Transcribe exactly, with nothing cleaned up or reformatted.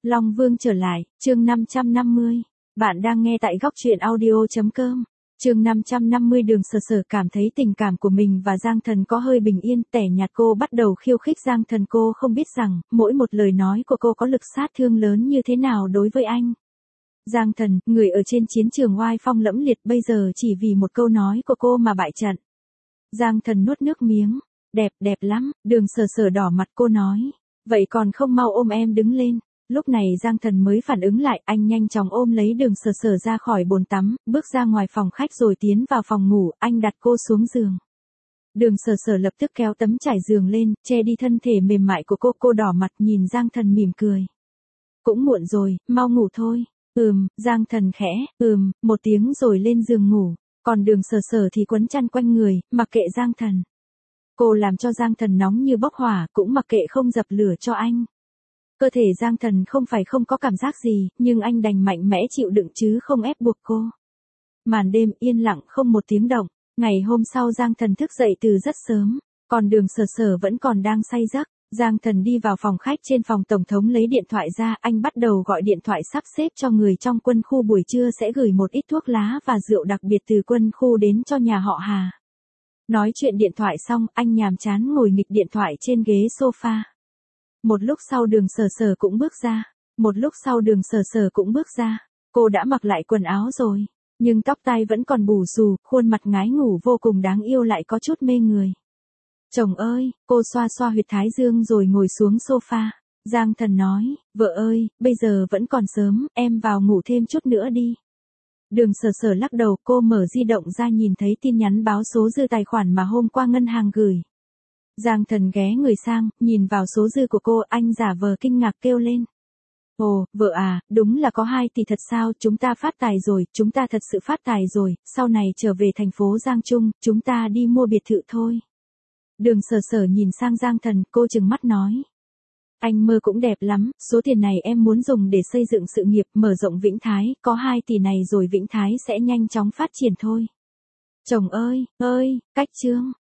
Long Vương trở lại, chương năm trăm năm mươi. Bạn đang nghe tại góc truyện audio.com. Chương năm trăm năm mươi. Đường Sở Sở cảm thấy tình cảm của mình và Giang Thần có hơi bình yên, tẻ nhạt. Cô bắt đầu khiêu khích Giang Thần. Cô không biết rằng, mỗi một lời nói của cô có lực sát thương lớn như thế nào đối với anh. Giang Thần, người ở trên chiến trường oai phong lẫm liệt, bây giờ chỉ vì một câu nói của cô mà bại trận. Giang Thần nuốt nước miếng. Đẹp, đẹp lắm. Đường Sở Sở đỏ mặt. Cô nói, vậy còn không mau ôm em đứng lên. Lúc này Giang Thần mới phản ứng lại, anh nhanh chóng ôm lấy Đường Sở Sở ra khỏi bồn tắm, bước ra ngoài phòng khách rồi tiến vào phòng ngủ, anh đặt cô xuống giường. Đường Sở Sở lập tức kéo tấm trải giường lên, che đi thân thể mềm mại của cô, cô đỏ mặt nhìn Giang Thần mỉm cười. Cũng muộn rồi, mau ngủ thôi. Ừm, Giang Thần khẽ, ừm, một tiếng rồi lên giường ngủ, còn Đường Sở Sở thì quấn chăn quanh người, mặc kệ Giang Thần. Cô làm cho Giang Thần nóng như bốc hỏa, cũng mặc kệ không dập lửa cho anh. Cơ thể Giang Thần không phải không có cảm giác gì, nhưng anh đành mạnh mẽ chịu đựng chứ không ép buộc cô. Màn đêm yên lặng không một tiếng động, ngày hôm sau Giang Thần thức dậy từ rất sớm, còn Đường Sở Sở vẫn còn đang say giấc. Giang Thần đi vào phòng khách, trên phòng tổng thống lấy điện thoại ra, anh bắt đầu gọi điện thoại sắp xếp cho người trong quân khu buổi trưa sẽ gửi một ít thuốc lá và rượu đặc biệt từ quân khu đến cho nhà họ Hà. Nói chuyện điện thoại xong, anh nhàm chán ngồi nghịch điện thoại trên ghế sofa. Một lúc sau Đường Sở Sở cũng bước ra. Một lúc sau Đường Sở Sở cũng bước ra. Cô đã mặc lại quần áo rồi, nhưng tóc tai vẫn còn bù xù, khuôn mặt ngái ngủ vô cùng đáng yêu lại có chút mê người. Chồng ơi, cô xoa xoa huyệt thái dương rồi ngồi xuống sofa. Giang Thần nói, vợ ơi, bây giờ vẫn còn sớm, em vào ngủ thêm chút nữa đi. Đường Sở Sở lắc đầu, cô mở di động ra nhìn thấy tin nhắn báo số dư tài khoản mà hôm qua ngân hàng gửi. Giang Thần ghé người sang, nhìn vào số dư của cô, anh giả vờ kinh ngạc kêu lên. Ồ, vợ à, đúng là có hai tỷ thật sao, chúng ta phát tài rồi, chúng ta thật sự phát tài rồi, sau này trở về thành phố Giang Trung, chúng ta đi mua biệt thự thôi. Đường Sở Sở nhìn sang Giang Thần, cô trừng mắt nói. Anh mơ cũng đẹp lắm, số tiền này em muốn dùng để xây dựng sự nghiệp, mở rộng Vĩnh Thái, có hai tỷ này rồi Vĩnh Thái sẽ nhanh chóng phát triển thôi. Chồng ơi, ơi, cách chương.